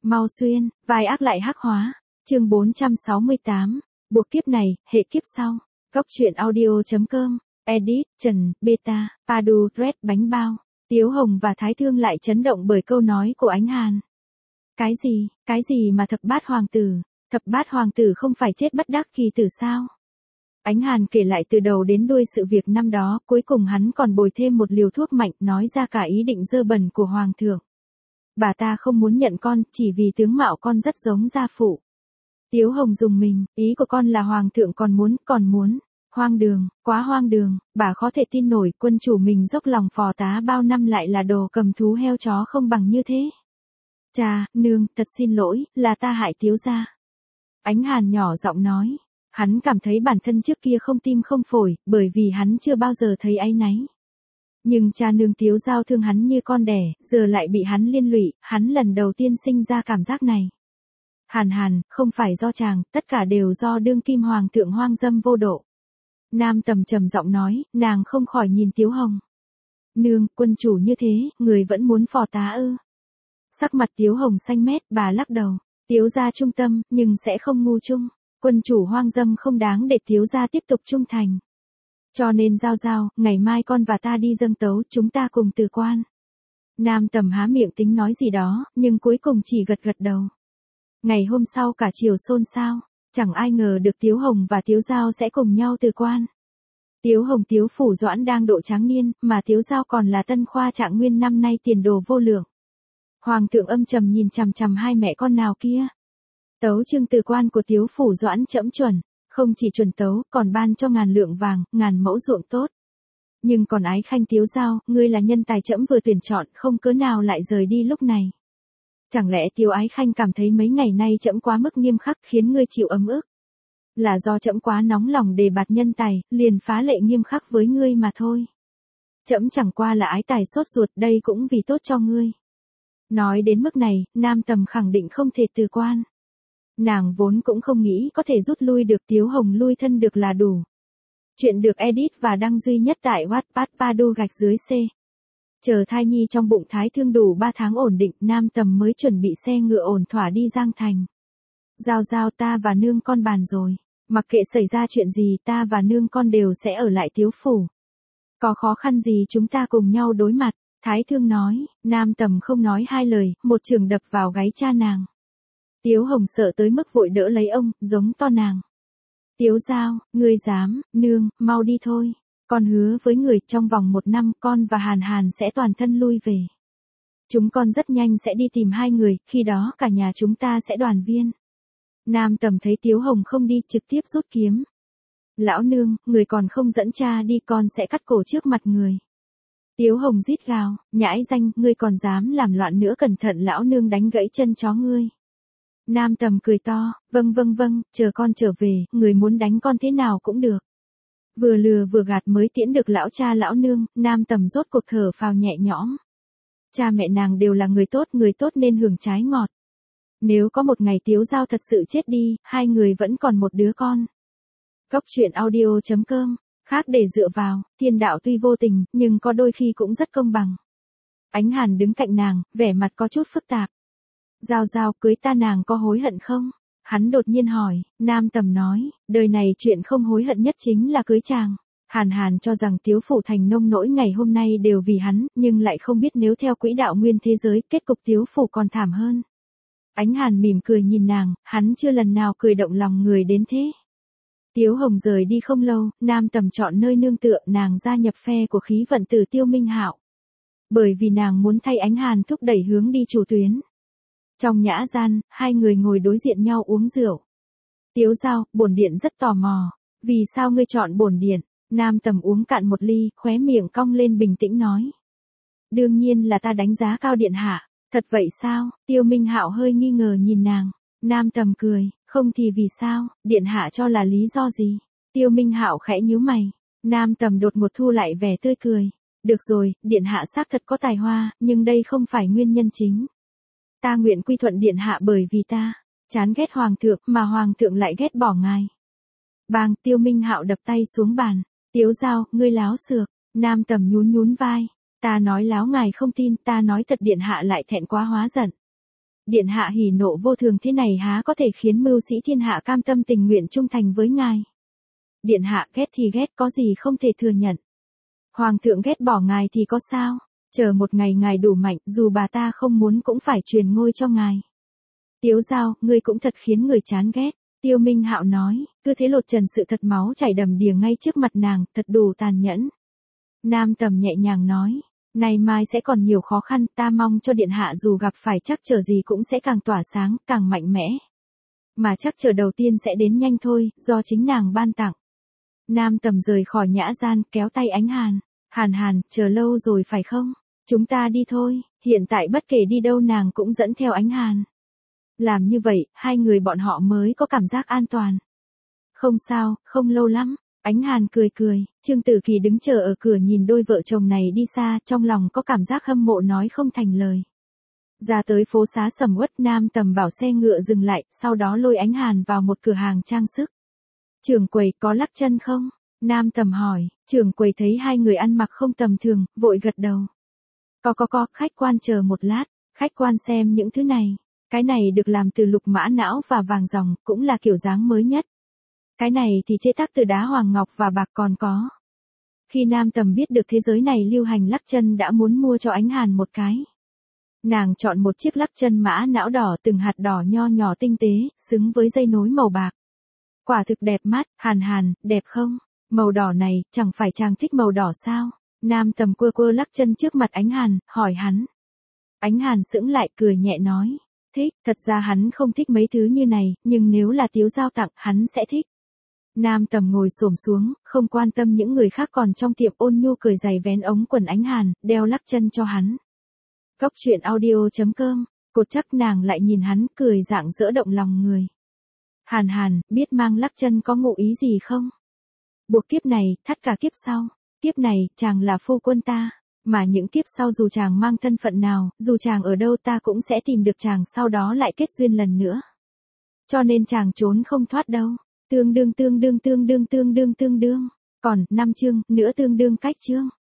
Mau xuyên, vai ác lại hắc hóa. Chương 468. Buộc kiếp này, hệ kiếp sau. Góc truyện audio.com. Edit, Trần, Beta, Padu, Red, bánh bao. Tiếu Hồng và Thái Thương lại chấn động bởi câu nói của Ánh Hàn. Cái gì mà thập bát hoàng tử? Thập bát hoàng tử không phải chết bất đắc kỳ tử sao? Ánh Hàn kể lại từ đầu đến đuôi sự việc năm đó, cuối cùng hắn còn bồi thêm một liều thuốc mạnh, nói ra cả ý định dơ bẩn của hoàng thượng. Bà ta không muốn nhận con, chỉ vì tướng mạo con rất giống gia phụ. Tiếu Hồng dùng mình, ý của con là hoàng thượng còn muốn. Hoang đường, quá hoang đường, bà khó thể tin nổi, quân chủ mình dốc lòng phò tá bao năm lại là đồ cầm thú heo chó không bằng như thế. Cha, nương, thật xin lỗi, là ta hại Tiếu gia. Ánh Hàn nhỏ giọng nói, hắn cảm thấy bản thân trước kia không tim không phổi, bởi vì hắn chưa bao giờ thấy áy náy. Nhưng cha nương Tiếu Giao thương hắn như con đẻ, giờ lại bị hắn liên lụy, hắn lần đầu tiên sinh ra cảm giác này. Hàn, không phải do chàng, tất cả đều do đương kim hoàng thượng hoang dâm vô độ. Nam Tầm trầm giọng nói, nàng không khỏi nhìn Tiếu Hồng. Nương, quân chủ như thế, người vẫn muốn phò tá ư? Sắc mặt Tiếu Hồng xanh mét, bà lắc đầu. Tiếu gia trung tâm, nhưng sẽ không ngu chung. Quân chủ hoang dâm không đáng để Tiếu gia tiếp tục trung thành. Cho nên Giao, ngày mai con và ta đi dâng tấu, chúng ta cùng từ quan. Nam Tầm há miệng tính nói gì đó, nhưng cuối cùng chỉ gật đầu. Ngày hôm sau cả triều xôn xao, chẳng ai ngờ được Tiếu Hồng và Tiếu Giao sẽ cùng nhau từ quan. Tiếu Hồng Tiếu Phủ Doãn đang độ tráng niên, mà Tiếu Giao còn là tân khoa trạng nguyên năm nay tiền đồ vô lượng. Hoàng thượng âm trầm nhìn chằm hai mẹ con nào kia. Tấu chương từ quan của Tiếu Phủ Doãn trẫm chuẩn, không chỉ chuẩn tấu, còn ban cho 1000 lượng vàng, 1000 mẫu ruộng tốt. Nhưng còn ái khanh Tiếu Giao, ngươi là nhân tài trẫm vừa tuyển chọn, không cớ nào lại rời đi lúc này. Chẳng lẽ Tiếu ái khanh cảm thấy mấy ngày nay trẫm quá mức nghiêm khắc khiến ngươi chịu ấm ức? Là do trẫm quá nóng lòng đề bạt nhân tài, liền phá lệ nghiêm khắc với ngươi mà thôi. Trẫm chẳng qua là ái tài sốt ruột, đây cũng vì tốt cho ngươi. Nói đến mức này, Nam Tầm khẳng định không thể từ quan. Nàng vốn cũng không nghĩ có thể rút lui được, Tiếu Hồng lui thân được là đủ. Chuyện được edit và đăng duy nhất tại Wattpad Padu-C. Chờ thai nhi trong bụng Thái Thương đủ 3 tháng ổn định, Nam Tầm mới chuẩn bị xe ngựa ổn thỏa đi Giang Thành. Giao ta và nương con bàn rồi. Mặc kệ xảy ra chuyện gì, ta và nương con đều sẽ ở lại Tiếu Phủ. Có khó khăn gì chúng ta cùng nhau đối mặt. Thái Thương nói, Nam Tầm không nói hai lời, một chưởng đập vào gáy cha nàng. Tiếu Hồng sợ tới mức vội đỡ lấy ông, giống to nàng. Tiếu Giao, ngươi dám, nương, mau đi thôi. Con hứa với người trong vòng 1 năm con và Hàn sẽ toàn thân lui về. Chúng con rất nhanh sẽ đi tìm hai người, khi đó cả nhà chúng ta sẽ đoàn viên. Nam Tầm thấy Tiếu Hồng không đi, trực tiếp rút kiếm. Lão nương, người còn không dẫn cha đi, con sẽ cắt cổ trước mặt người. Tiếu Hồng rít gào, nhãi danh, ngươi còn dám làm loạn nữa, cẩn thận lão nương đánh gãy chân chó ngươi. Nam Tầm cười to, vâng, chờ con trở về, người muốn đánh con thế nào cũng được. Vừa lừa vừa gạt mới tiễn được lão cha lão nương, Nam Tầm rốt cuộc thở phào nhẹ nhõm. Cha mẹ nàng đều là người tốt nên hưởng trái ngọt. Nếu có một ngày Tiếu Giao thật sự chết đi, hai người vẫn còn một đứa con. Góc truyện audio.com. Khác để dựa vào, thiên đạo tuy vô tình, nhưng có đôi khi cũng rất công bằng. Ánh Hàn đứng cạnh nàng, vẻ mặt có chút phức tạp. Giao, cưới ta nàng có hối hận không? Hắn đột nhiên hỏi, Nam Tầm nói, đời này chuyện không hối hận nhất chính là cưới chàng. Hàn cho rằng Tiếu Phủ thành nông nỗi ngày hôm nay đều vì hắn, nhưng lại không biết nếu theo quỹ đạo nguyên thế giới, kết cục Tiếu Phủ còn thảm hơn. Ánh Hàn mỉm cười nhìn nàng, hắn chưa lần nào cười động lòng người đến thế. Tiếu Hồng rời đi không lâu, Nam Tầm chọn nơi nương tựa, nàng gia nhập phe của khí vận tử Tiêu Minh Hạo. Bởi vì nàng muốn thay Ánh Hàn thúc đẩy hướng đi chủ tuyến. Trong nhã gian, hai người ngồi đối diện nhau uống rượu. Tiếu Giao, bổn điện rất tò mò, vì sao ngươi chọn bổn điện? Nam Tầm uống cạn một ly, khóe miệng cong lên bình tĩnh nói. Đương nhiên là ta đánh giá cao điện hạ. Thật vậy sao? Tiêu Minh Hạo hơi nghi ngờ nhìn nàng. Nam Tầm cười, không thì vì sao, điện hạ cho là lý do gì? Tiêu Minh Hạo khẽ nhíu mày. Nam Tầm đột ngột thu lại vẻ tươi cười. Được rồi, điện hạ xác thật có tài hoa, nhưng đây không phải nguyên nhân chính. Ta nguyện quy thuận điện hạ bởi vì ta chán ghét hoàng thượng, mà hoàng thượng lại ghét bỏ ngài. Bang, Tiêu Minh Hạo đập tay xuống bàn. Tiếu Giao, ngươi láo xược. Nam Tầm nhún vai. Ta nói láo ngài không tin, ta nói thật điện hạ lại thẹn quá hóa giận. Điện hạ hỉ nộ vô thường thế này há có thể khiến mưu sĩ thiên hạ cam tâm tình nguyện trung thành với ngài. Điện hạ ghét thì ghét, có gì không thể thừa nhận. Hoàng thượng ghét bỏ ngài thì có sao, chờ một ngày ngài đủ mạnh, dù bà ta không muốn cũng phải truyền ngôi cho ngài. Tiếu Giao, ngươi cũng thật khiến người chán ghét. Tiêu Minh Hạo nói, cứ thế lột trần sự thật, máu chảy đầm đìa ngay trước mặt nàng, thật đủ tàn nhẫn. Nam Tầm nhẹ nhàng nói, nay mai sẽ còn nhiều khó khăn, ta mong cho điện hạ dù gặp phải trắc trở gì cũng sẽ càng tỏa sáng, càng mạnh mẽ. Mà trắc trở đầu tiên sẽ đến nhanh thôi, do chính nàng ban tặng. Nam Tầm rời khỏi nhã gian, kéo tay Ánh Hàn. Hàn Hàn, chờ lâu rồi phải không? Chúng ta đi thôi. Hiện tại bất kể đi đâu nàng cũng dẫn theo Ánh Hàn. Làm như vậy, hai người bọn họ mới có cảm giác an toàn. Không sao, không lâu lắm. Ánh Hàn cười cười, Trương Tử Kỳ đứng chờ ở cửa nhìn đôi vợ chồng này đi xa, trong lòng có cảm giác hâm mộ nói không thành lời. Ra tới phố xá sầm uất, Nam Tầm bảo xe ngựa dừng lại, sau đó lôi Ánh Hàn vào một cửa hàng trang sức. Trưởng quầy, có lắc chân không? Nam Tầm hỏi, trưởng quầy thấy hai người ăn mặc không tầm thường, vội gật đầu. Có, khách quan chờ một lát, khách quan xem những thứ này. Cái này được làm từ lục mã não và vàng ròng, cũng là kiểu dáng mới nhất. Cái này thì chế tác từ đá hoàng ngọc và bạc còn có. Khi Nam Tầm biết được thế giới này lưu hành lắc chân đã muốn mua cho Ánh Hàn một cái. Nàng chọn một chiếc lắc chân mã não đỏ từng hạt đỏ nho nhỏ tinh tế, xứng với dây nối màu bạc. Quả thực đẹp mắt, Hàn, đẹp không? Màu đỏ này, chẳng phải chàng thích màu đỏ sao? Nam Tầm quơ lắc chân trước mặt Ánh Hàn, hỏi hắn. Ánh Hàn sững lại cười nhẹ nói. Thích, thật ra hắn không thích mấy thứ như này, nhưng nếu là Tiếu Giao tặng, hắn sẽ thích. Nam Tầm ngồi xổm xuống, không quan tâm những người khác còn trong tiệm, ôn nhu cởi giày vén ống quần Ánh Hàn, đeo lắc chân cho hắn. Góc truyện audio.com, cột chắc nàng lại nhìn hắn, cười rạng rỡ động lòng người. Hàn, biết mang lắc chân có ngụ ý gì không? Buộc kiếp này, thắt cả kiếp sau. Kiếp này, chàng là phu quân ta. Mà những kiếp sau dù chàng mang thân phận nào, dù chàng ở đâu ta cũng sẽ tìm được chàng, sau đó lại kết duyên lần nữa. Cho nên chàng trốn không thoát đâu. Tương đương. Còn, 5 chương, nữa tương đương cách chương.